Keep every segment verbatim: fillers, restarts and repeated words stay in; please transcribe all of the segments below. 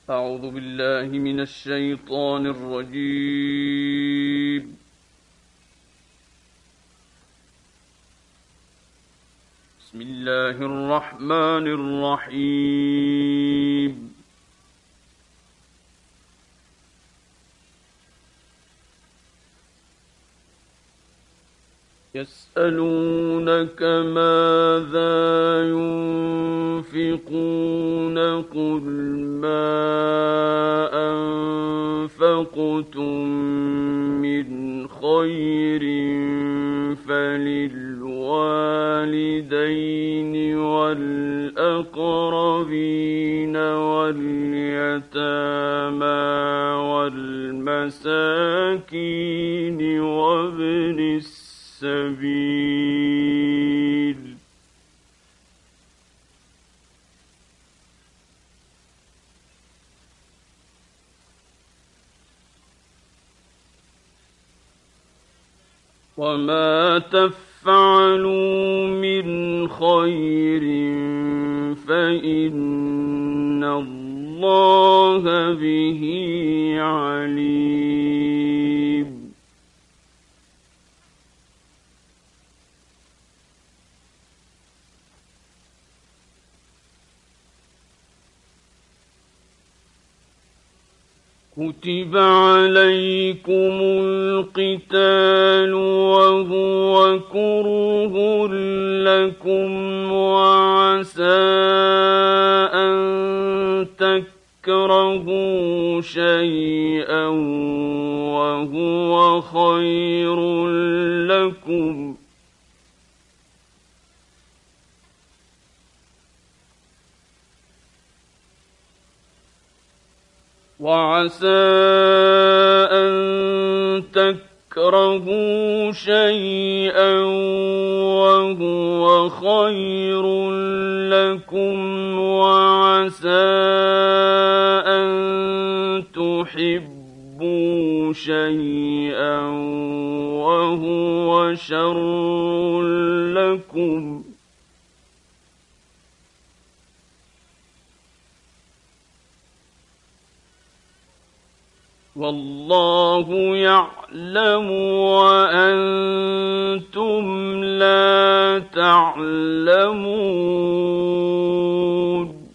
أعوذ بالله من الشيطان الرجيم. بسم الله الرحمن الرحيم. يسألونك ماذا ينفقون قل ما أنفقتم من خير فللوالدين والأقربين واليتامى والمساكين وابن السبيل. وما تفعلوا من خير فإن الله به عليم. كتب عليكم القتال وهو كره لكم وعسى أن تكرهوا شيئا وهو خير لكم وعسى أن تكرهوا شيئا وهو خير لكم وعسى أن تحبوا شيئا وهو شر لكم والله يعلم وأنتم لا تعلمون.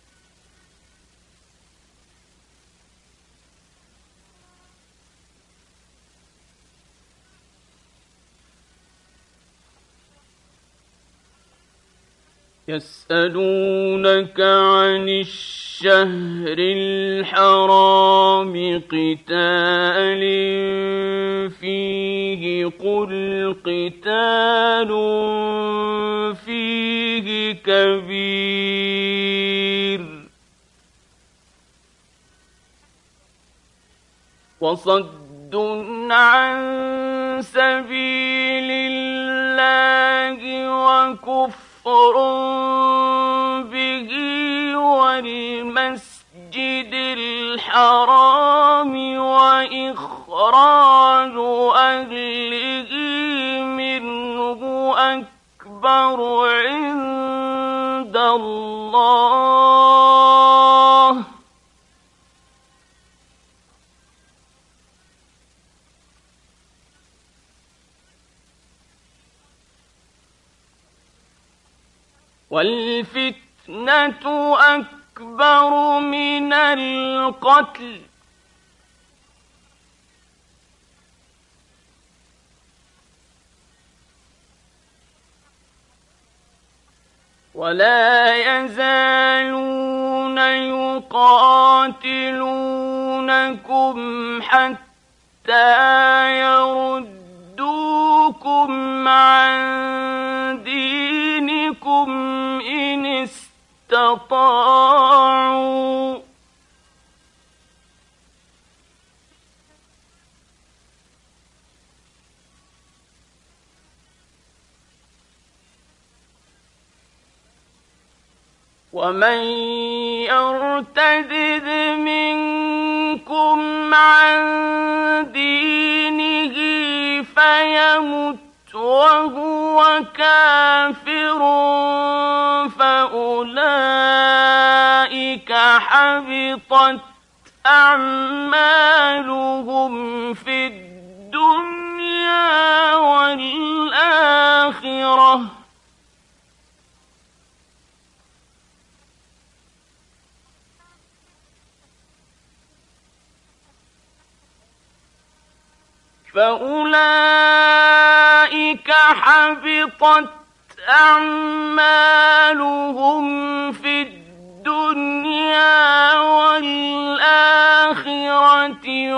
يسألونك عن الشهر الحرام قتال فيه قل قتال فيه كبير وصد عن سبيل الله وكفر به والمسجد الحرام وإخراج أهله منه أكبر عند الله والفتنة أكبر من القتل ولا يزالون يقاتلونكم حتى يردوكم عن دينكم إن استطاعوا ومن يرتد منكم عن دينه فيمت وهو كافر فأولئك حبطت أعمالهم في الدنيا والآخرة فأولئك حبطت أعمالهم في الدنيا والآخرة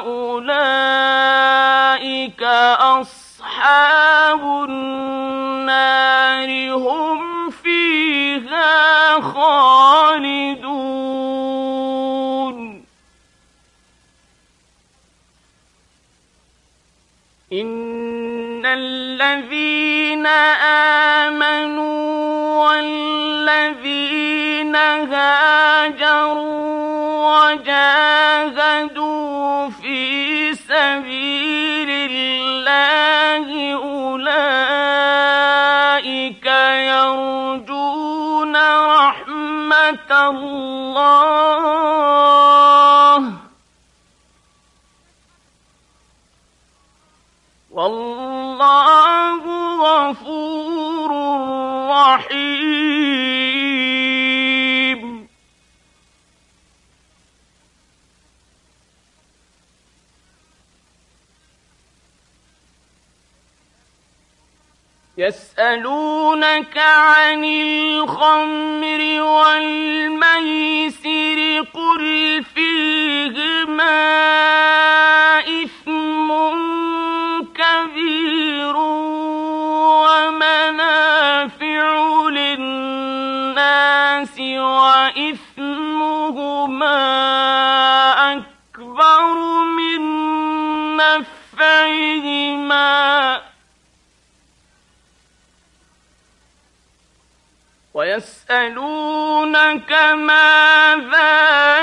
وأولئك أصحاب النار هم فيها خالدون إن الذين آمنوا والذين هاجروا وجاهدوا في سبيل الله أولئك يرجون رحمة الله والله غفور رحيم يسألونك عن الخمر والميسر قل فيهما إثم كبير ومنافع للناس وإثمهما أكبر من نفعهما ويسألونك ماذا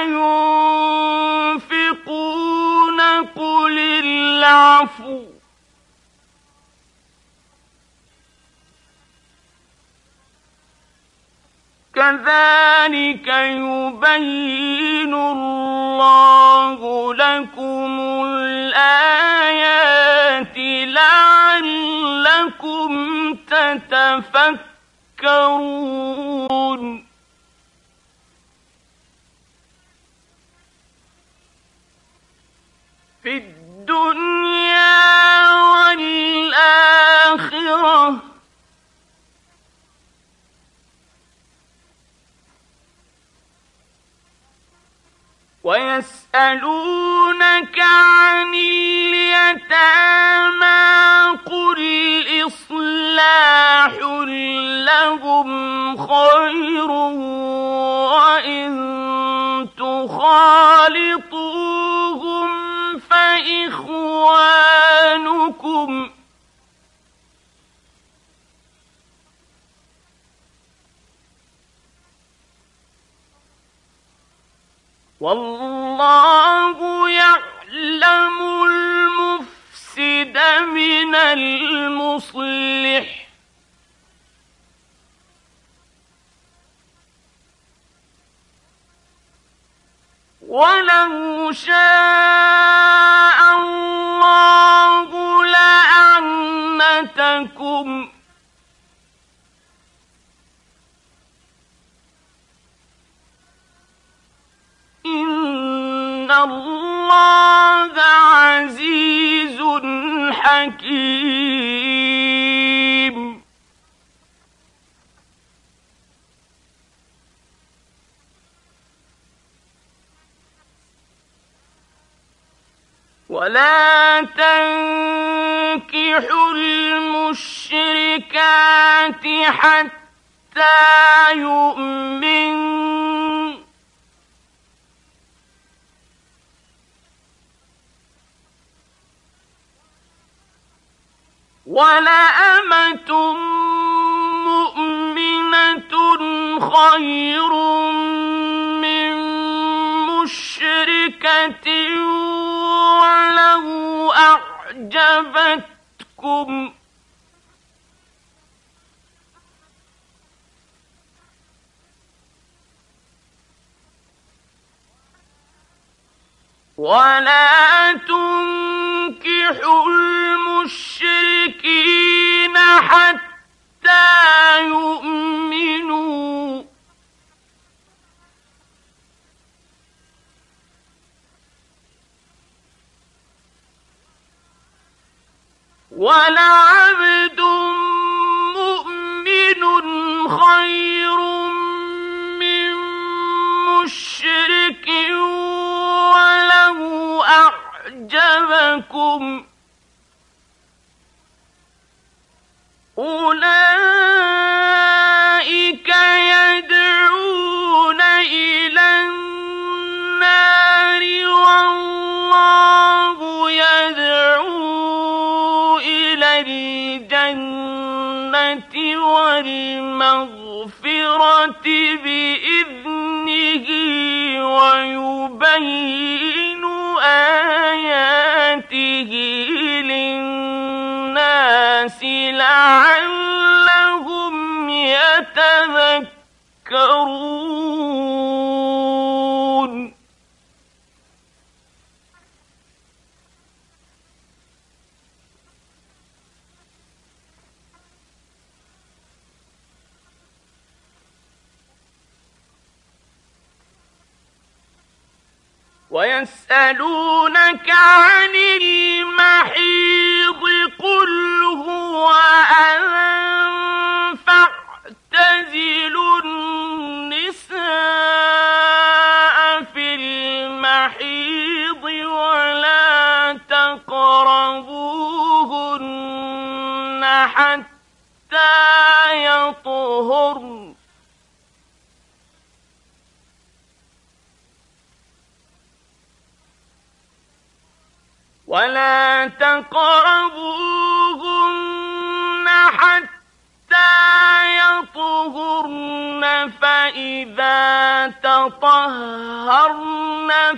ينفقون قل العفو كذلك يبين الله لكم الآيات لعلكم تتفكرون في الدنيا والآخرة ويسألونك عن اليتامى قل إصلاح لهم خير وإن تخالطوهم فإخوانكم والله يعلم المفسد من المصلح ولو شاء الله لأعنتكم إن الله عزيز حكيم ولا تنكحوا المشركات حتى يؤمنوا ولأمة مؤمنة خير من مشركة ولو أعجبتكم ولا تنكحوا المشركين حتى يؤمنوا ولعبد مؤمن خير من مشرك ولو أعجبكم أولئك يدعون إلى النار والله يدعو إلى الجنة والمغفرة بإذنه ويبين آياته للناس لعلهم يتذكرون. ويسألونك عن المحيض قل هو أذى فاعتزلوا النساء في المحيض ولا تقربوهن حتى يطهرن ولا تقربوهن حتى يطهرن فإذا تطهرن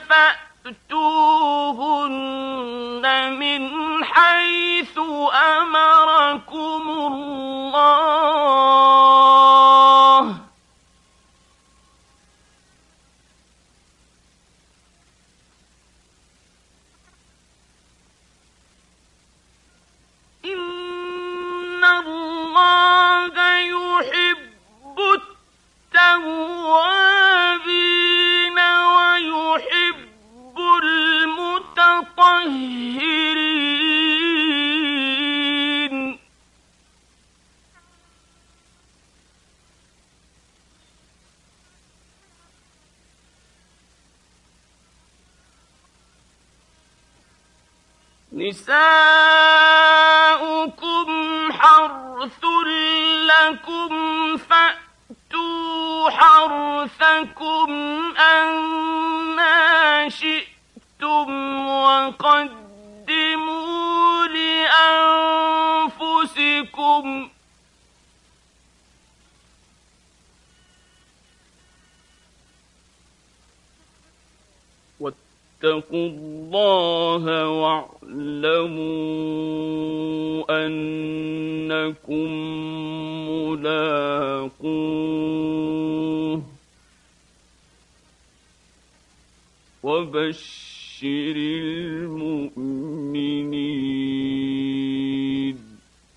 فأتوهن من حيث أمركم الله إن الله يحب التوابين ويحب المتطهرين. نساؤكم حرث لكم فأتوا حرثكم أنى شئتم وقدموا لأنفسكم واتقوا الله واعلموا أنكم ملاقوه وبشر المؤمنين.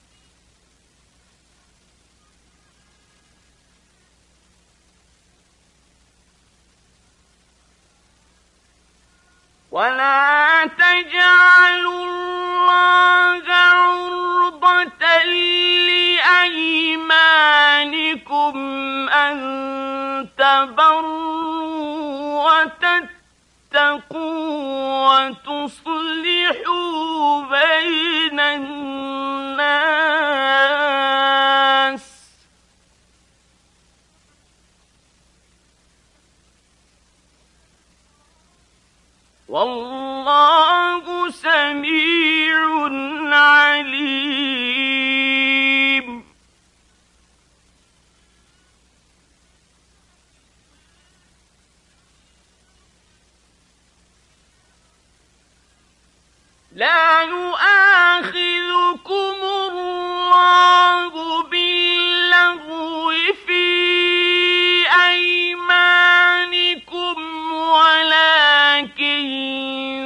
ولا تجعلوا الله عرضة لأيمانكم أن تبروا وتتقوا وتصلحوا بين الناس والله سميع عليم. لا يؤاخذكم الله باللغو في أيمانكم ولكن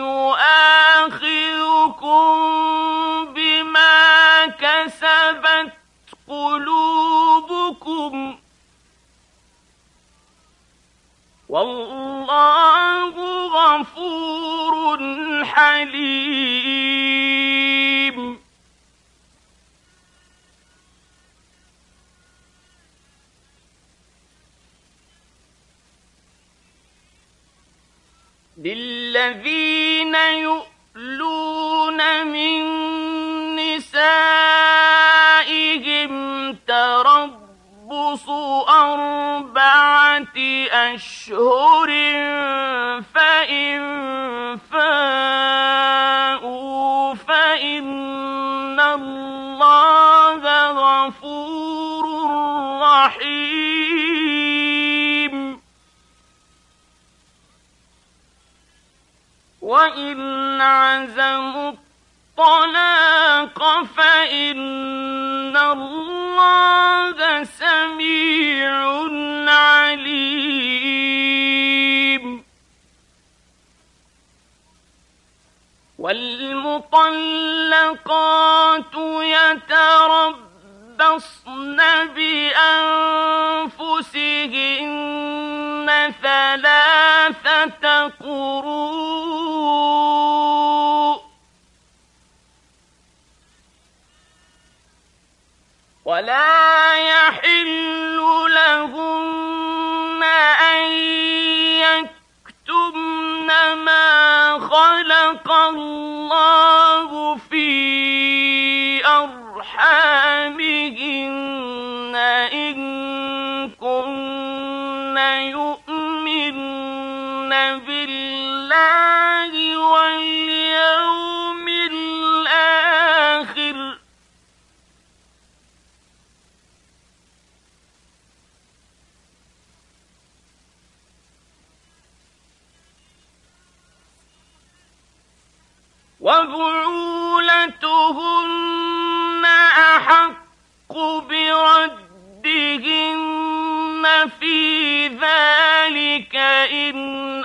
والله غفور حليم. للذين يؤلون من نسائهم تربص أربعة أشهر فإن فاءوا فإن الله غفور رحيم. وإن عزموا الطلاق فإن الله سميع عليم. والمطلقات يتربصن بأنفسهن ثلاثة قروء ولا يحل لهن أن يكتمن ما خلق الله في أرحامهن إن كن يؤمن بالله واليوم الآخر وبعولتهن أحق بردهن في ذلك إن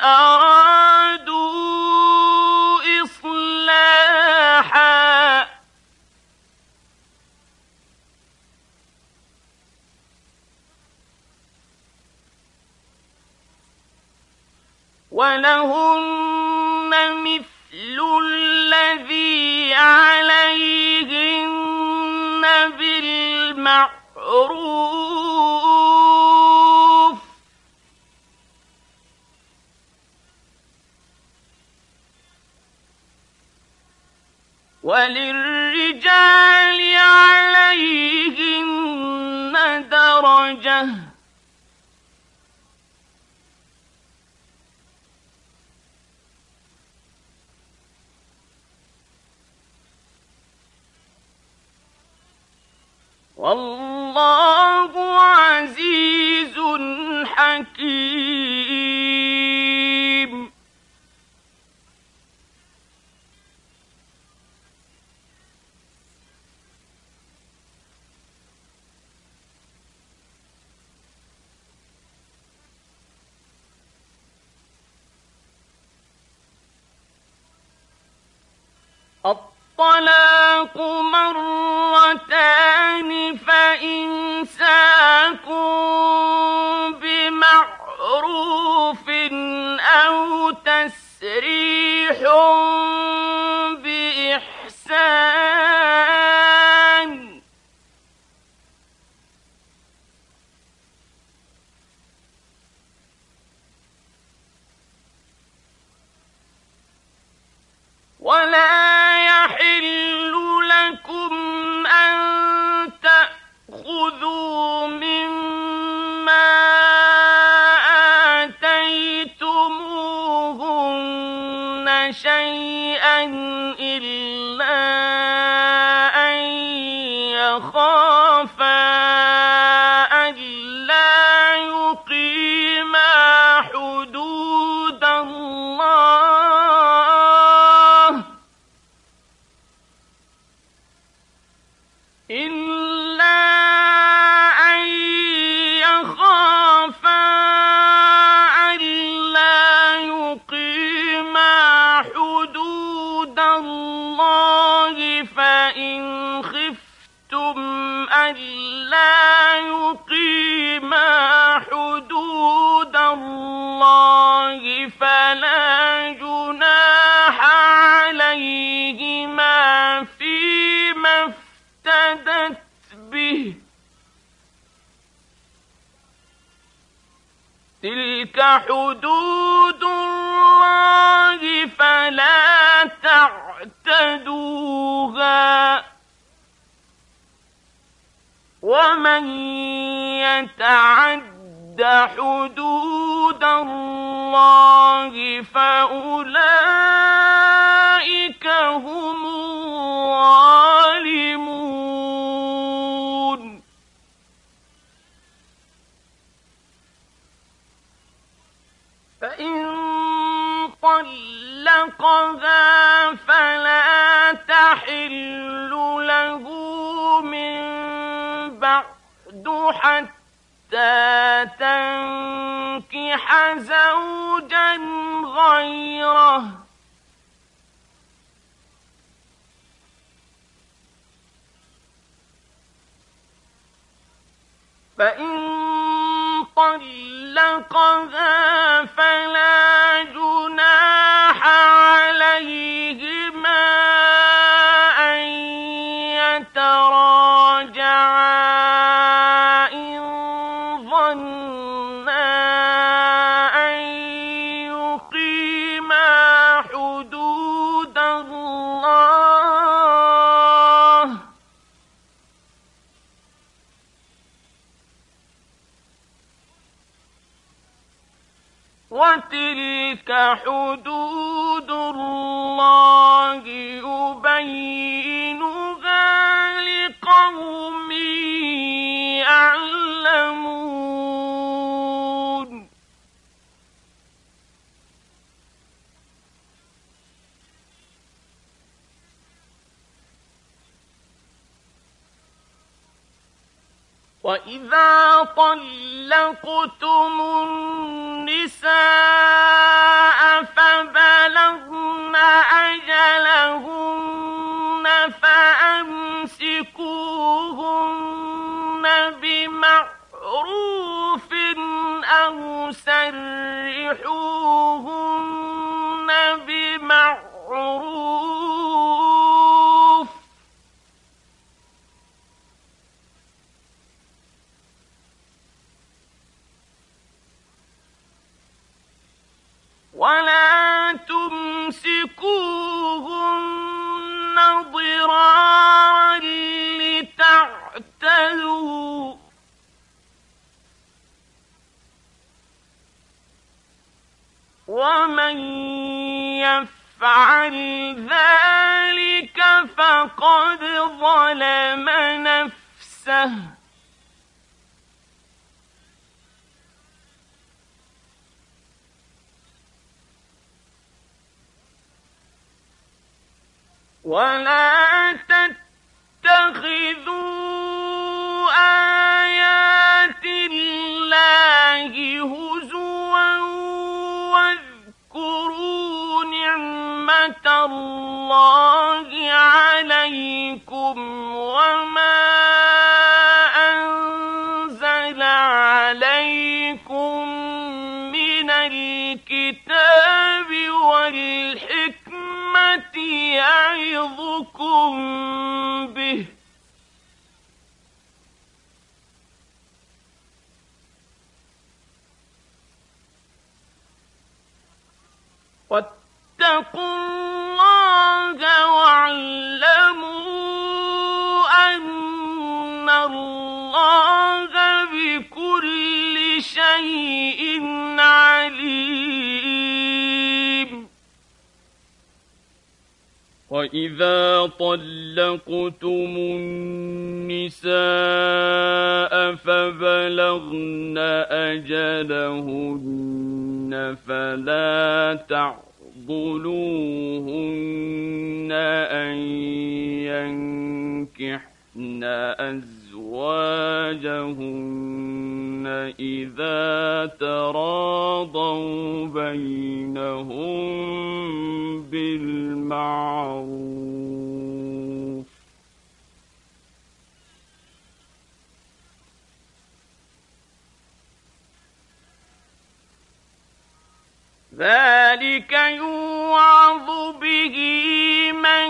أرادوا إصلاحا ولهن مثل الذي عليهن بالمعروف وللرجال عليهن درجة والله عزيز حكيم. الطلاق مرتان فإمساك بمعروف أو تسريح بإحسان ولا يحل لكم أن تأخذوا مما آتيتموهن شيئا إلا أن يخافا ألا يقيما حدود الله إلا أن يخافا ألا يقيما حدود الله حدود الله فلا تعتدوها ومن يتعد حدود الله فأولئك هم الظالمون. فإن طلقها فلا تحل له من بعد حتى تنكح زوجا غيره فإن طلقها فلا جناح عليهما أن يتراجعا إن ظنا أن يقيما حدود الله وتلك حدود الله يبينها لقوم يعلمون. وإذا طلقتم النساء فبلغن أجلهن فأمسكوهن بمعروف أو سرحوهن بمعروف ولا تمسكوهن ضرارا لتعتدوا ومن يفعل ذلك فقد ظلم نفسه ولا تتخذوا آيات الله هزوا واذكروا نعمة الله عليكم وما أنزل عليكم من الكتاب والحكمة يعظكم به واتقوا الله واعلموا أن الله بكل شيء عليم. وإذا طلقتم النساء فبلغن أجلهن فلا تعضلوهن أن ينكحن أزواجهن إذا تراضوا بينهم بالمعروف ذلك يوعظ به من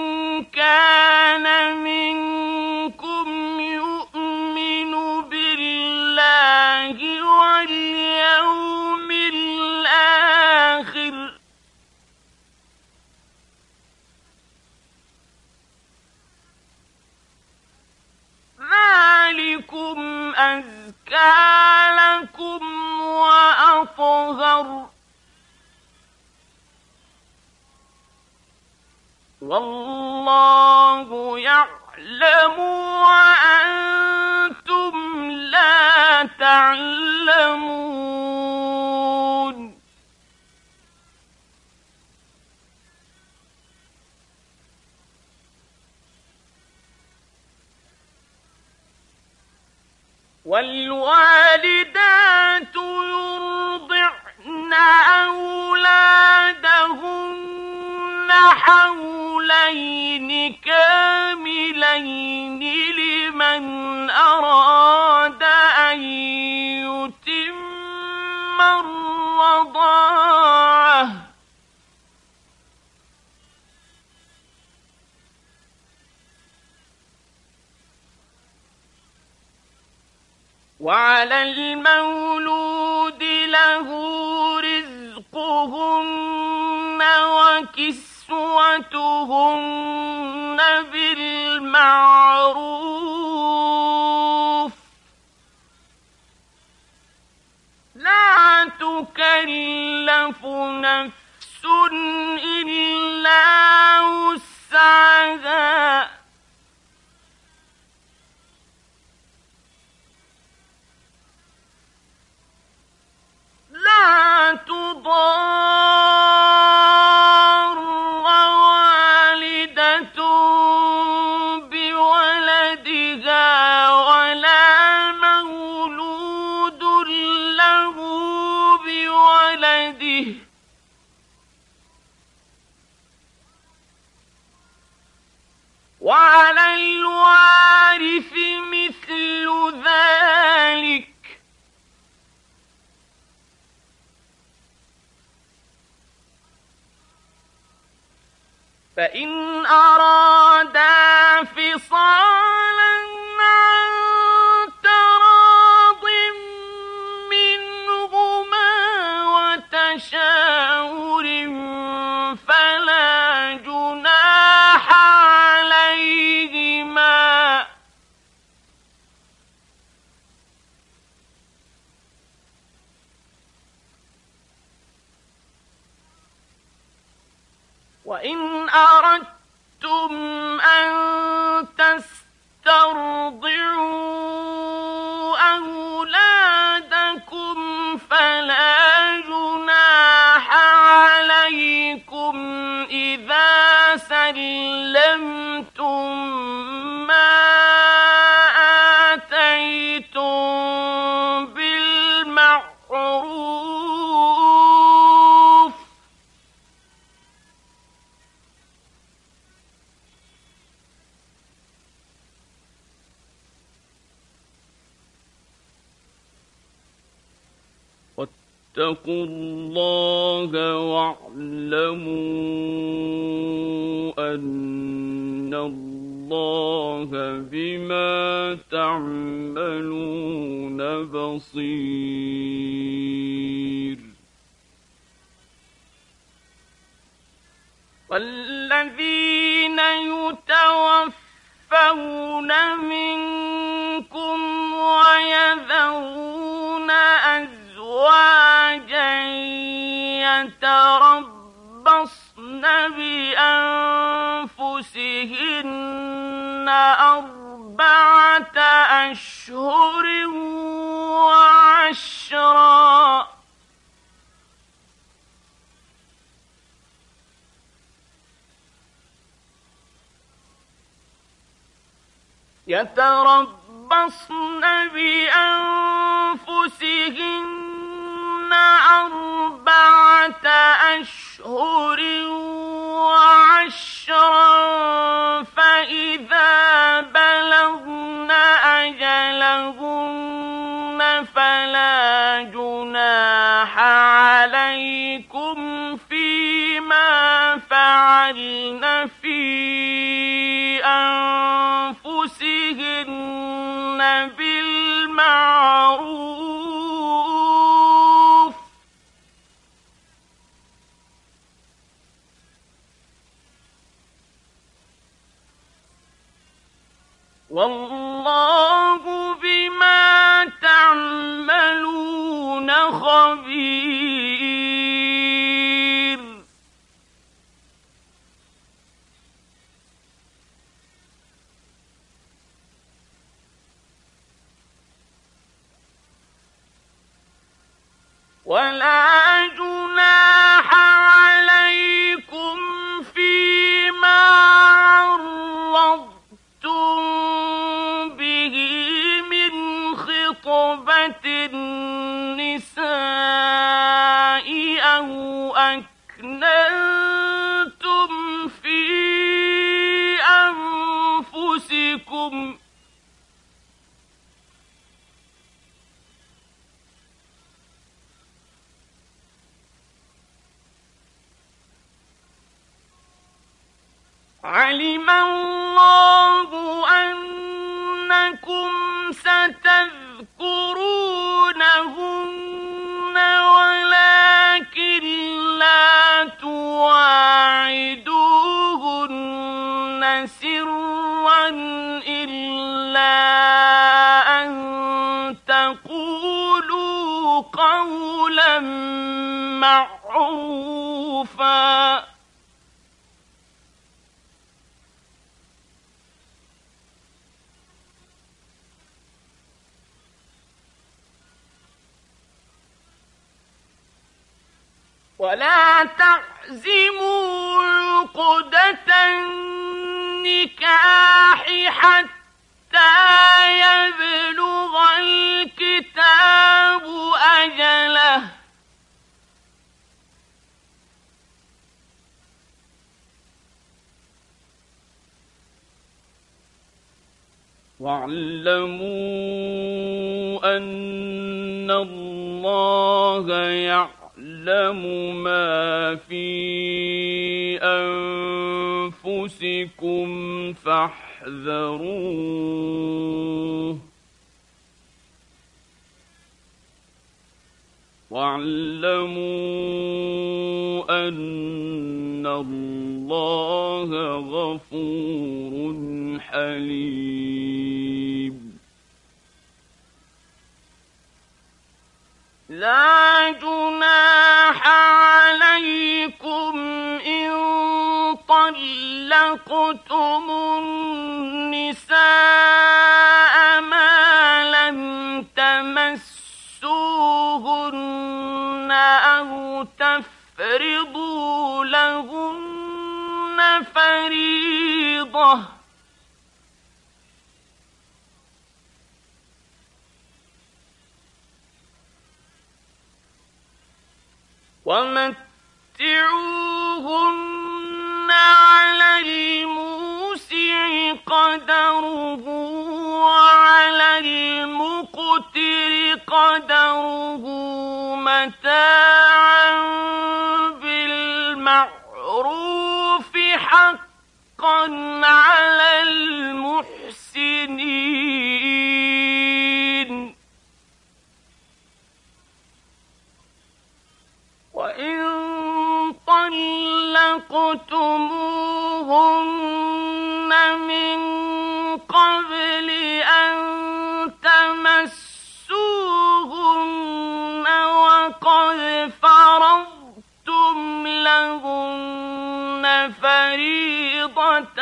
كان منكم يؤمن بالله واليوم الآخر والله يعلم وأنتم لا تعلمون والوالدات يرضعن أولادهن حولين كاملين لمن أراد أن يتم الرضاعة وعلى المولود له رزقهن وكسوتهن بالمعروف لا تكلف نفس إلا وسعها لا تضار والدة بولدها ولا مولود له بولده وعلى الوارث مثل ذلك فإن أرادا فصالا عن تراض منهما وتشاور فلا جناح عليهما وإن أردتم أن تسترضعوا أولادكم فلا جناح عليكم إذا سلمتم ما آتيتم بالمعروف واتقوا الله واعلموا أن الله بما تعملون بصير والذين يتوفون منكم ويذرون أزواجا يتربصن بأنفسهن أربعة أشهر وعشرا يتربصن بأنفسهن أربعة أشهر وعشرا فإذا بلغن أجلهن فلا جناح عليكم فيما فعلن في أنفسهن بالمعروف والله بما تعملون خبير ولا جناح عليكم فيما عرضتم به من خطبة النساء أو أكننتم في أنفسكم علم الله أنكم ستذكرونهن ولكن لا تواعدوهن سرا إلا أن تقولوا قولا معروفا ولا تعزموا عقدة النكاح حتى يبلغ الكتاب أجله واعلموا أن الله يعلم يعلم ما في أنفسكم فاحذروه واعلموا أن الله غفور حليم لا جناح عليكم إن طلقتم النساء ما لم تمسوهن أو تفرضوا لهن فريضة ومتعوهن على الموسع قدره وعلى المقتر قدره متاعا بالمعروف حقا على المحسنين وإن طلقتموهن من قبل أن تمسوهن وقد فرضتم لهن فريضة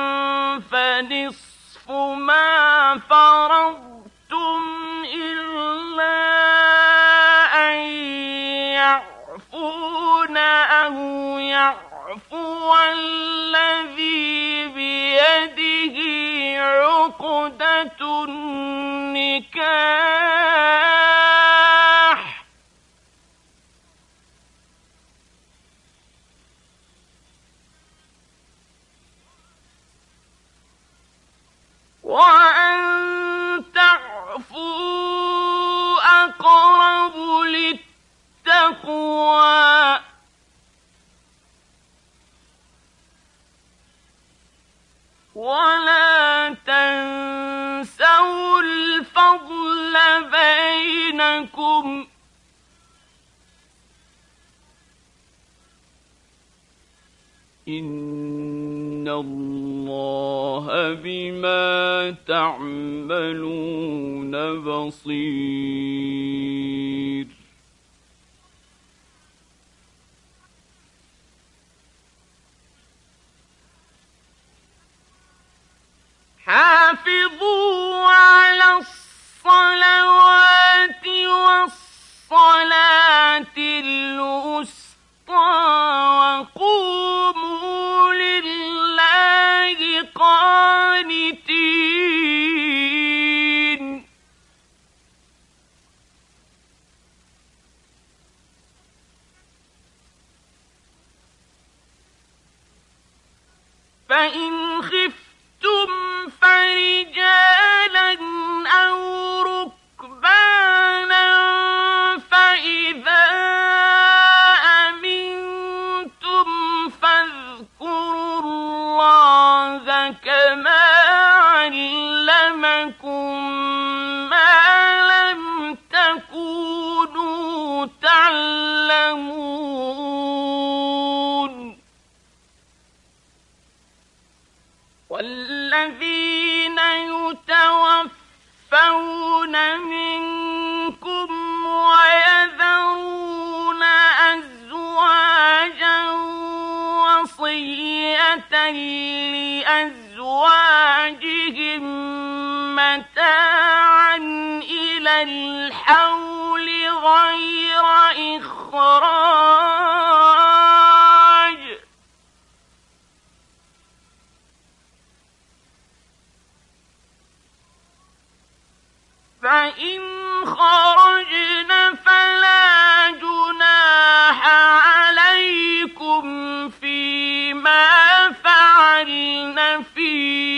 فنصف ما فرضتم إلا أن يعفون أو يعفو الذي بيده عقدة النكاح وأن تعفوا أقرب للتقوى ولا تنسوا الفضل بينكم إن الله بما تعملون بصير حافظوا على الصلوات والصلاة فإن خفتم فرجالا أو ركبانا فإذا أمنتم فاذكروا الله كما علمكم ما لم تكونوا تعلمون والذين يتوفون منكم ويذرون أزواجا وصية لأزواجهم متاعا إلى الحول غير إخراج فإن خرجن فلا جناح عليكم فيما فعلن في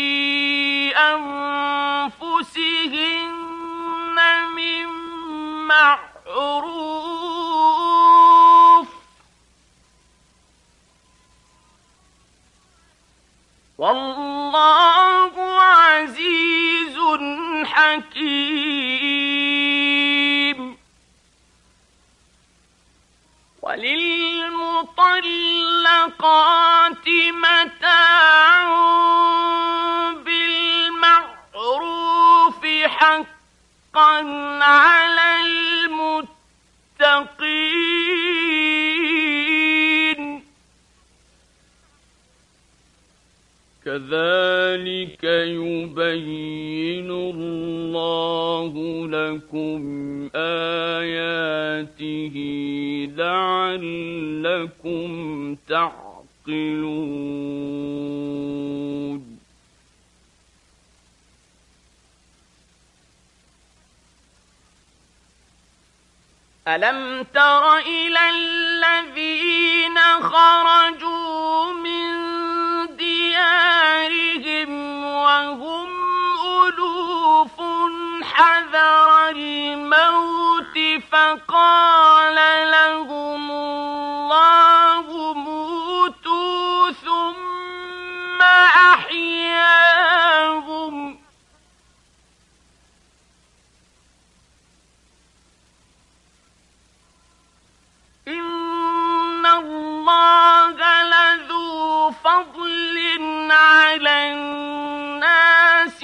أنفسهن من معروف والله عزيز حكيم وللمطلقات متاع بالمعروف حقا على المتقين كذلك يبين الله لكم آياته لعلكم تعقلون ألم تر إلى الذين خرجوا من ديارهم وهم ألوف حذر الموت فقال لهم الله موتوا ثم أحياهم إن الله لذو فضل على الناس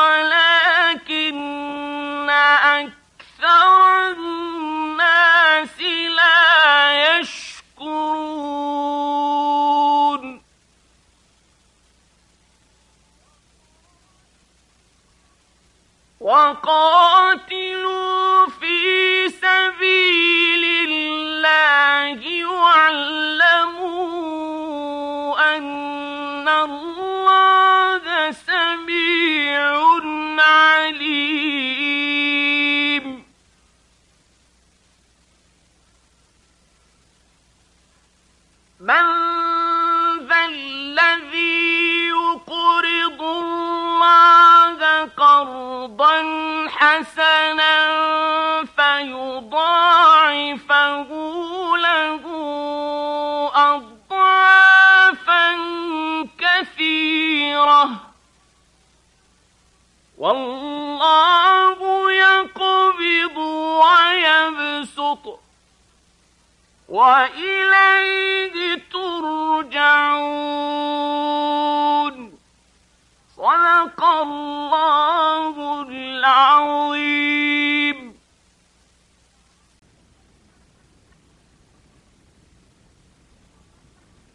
ولكن أكثر الناس لا يشكرون وقاتلوا في سبيل الله واعلموا أن الله سميع عليم من ذا الذي يقرض الله قرضا حسنا فيضاعفه له أضعافا كثيرة والله يقبض ويبسط وإليه ترجعون صدق الله